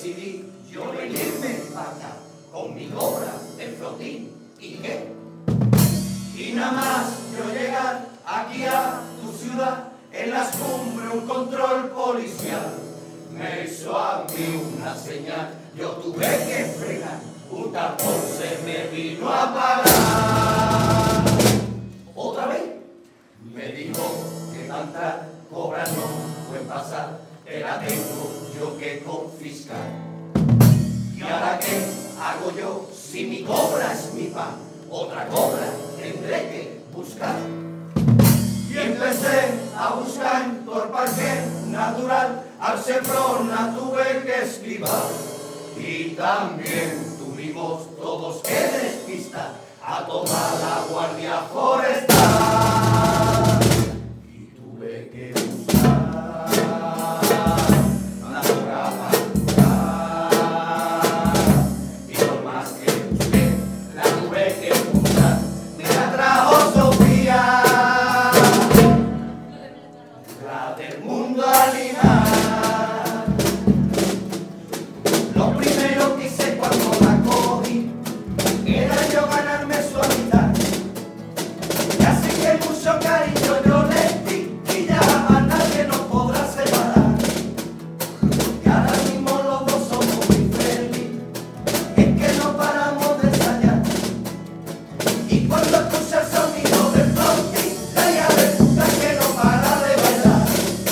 decidí yo venirme para acá con mi cobra, el flotín y qué. Y nada más yo llegar aquí a tu ciudad, en las cumbres un control policial me hizo a mí una señal, yo tuve que frenar, un tapón se me vino a parar. Otra vez me dijo que tanta cobra no puede pasar, te la tengo yo que confiscar. ¿Y ahora qué hago yo si mi cobra es mi pan? Otra cobra tendré que buscar. Y empecé a buscar por parque natural, al Seprona tuve que esquivar. Y también tuvimos todos que despistar a toda la guardia forestal. Y tuve que buscar una cobra para buscar. Y por más que busqué, la tuve que buscar. Me la trajo Sofía, la del mundo animal. Lo primero que hice cuando la cogí era yo ganarme su amistad. Y así que mucho cariño yo le di y ya a nadie nos podrá separar. Y ahora mismo los dos somos muy felices, es que no paramos de ensayar. Y cuando escucha el sonido del flotín, ella resulta que no para de bailar.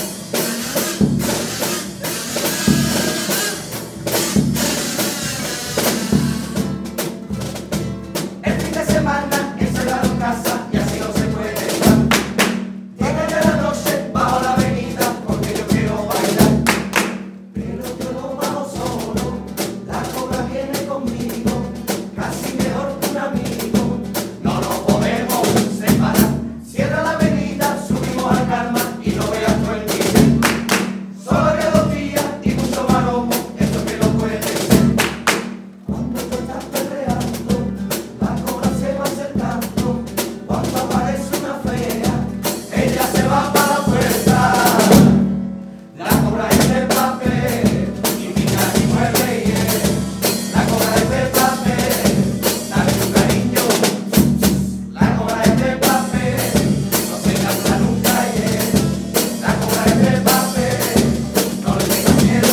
El fin de semana encerrado en casa y así no se puede estar. Llega ya la noche bajo la avenida porque yo quiero bailar. Pero yo no bajo solo, la cobra viene conmigo, casi mejor que un amigo. No nos podemos separar. Cierra la avenida, subimos al Karma y no veas tú el día. Solo que 2 días y mucho maromo, esto que no puede ser. Cuando tú estás perreando, la cobra se va acercando. Cuando aparece una fea, ella se va para la puerta. La cobra es de papel y pica y muerde y es. La cobra es de papel, dale tu cariño. La cobra es de papel, no se cansa nunca y es. La cobra es de papel, no le tengas miedo.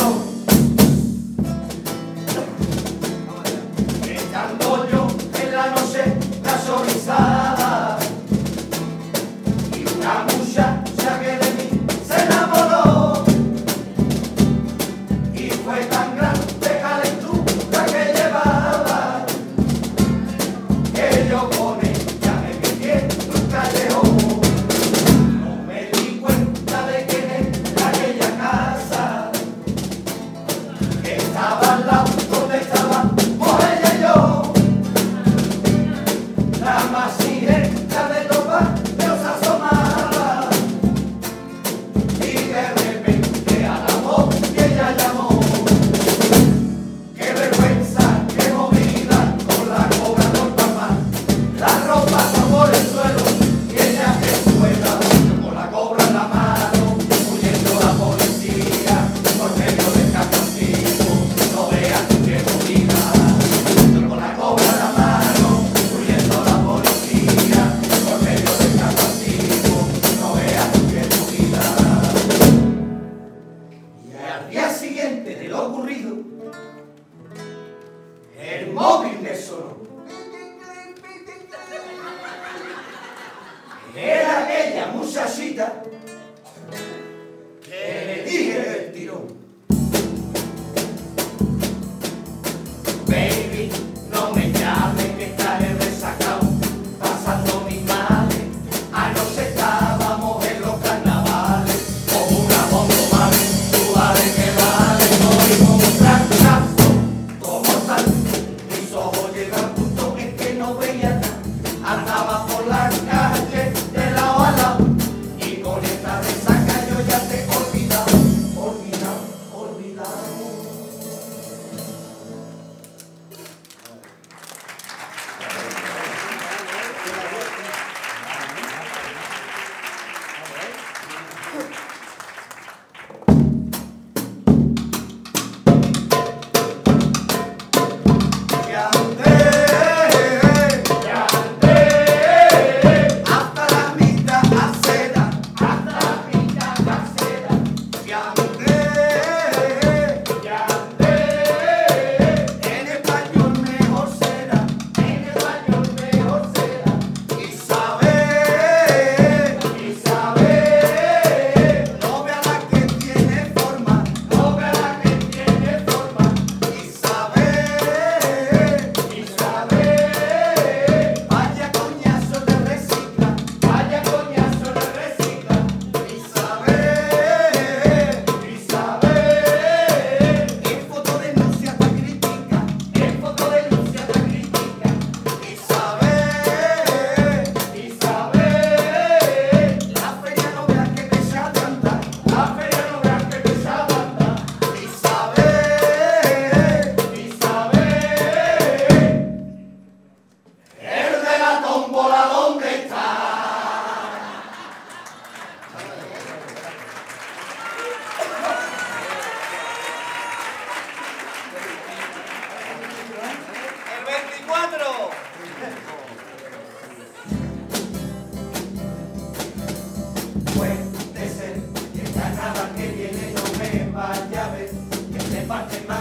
Estando yo en la noche casualizada y una muchacha que de mí se enamoró, y fue tan grande calentura que llevaba que yo con ella me metí en un callejón. No me di cuenta de que en aquella casa que estaba al lado donde estábamos ella y yo, la más sirena de los barrios asomaba, y de repente a la voz que ella llamó,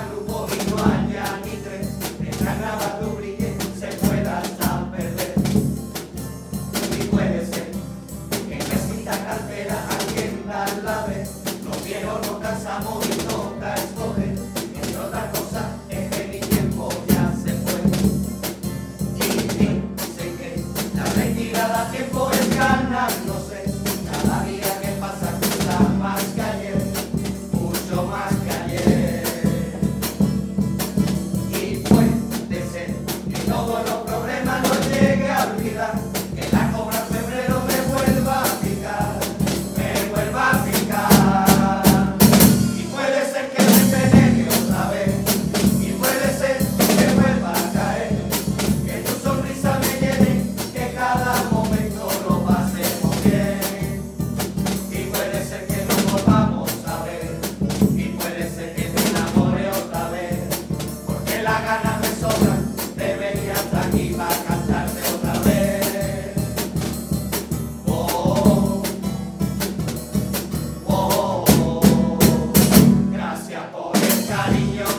grupo y no haya ni tres. Mientras nada tú brille, se pueda hasta perder. Y puede ser que en esta cartera alguien tal la vez. Los viejos nos cansamos y toca escoger. Entre otras cosas, es que mi tiempo ya se fue. Y dicen que la retirada a tiempo es ganar, no sé. Cada día que pasa cuesta más que ayer, mucho más que ayer. Y puede ser que todos los problemas los llegue a olvidar, que la cobra en febrero me vuelva a picar, me vuelva a picar. Y puede ser que me envenene otra vez, y puede ser que vuelva a caer, que tu sonrisa me llene, que cada momento lo pasemos bien. Y puede ser que nos volvamos a ver, y puede ser que te enamore otra vez, porque las ganas me sobran, debería estar aquí para cantarte otra vez. Oh, oh, oh, gracias por el cariño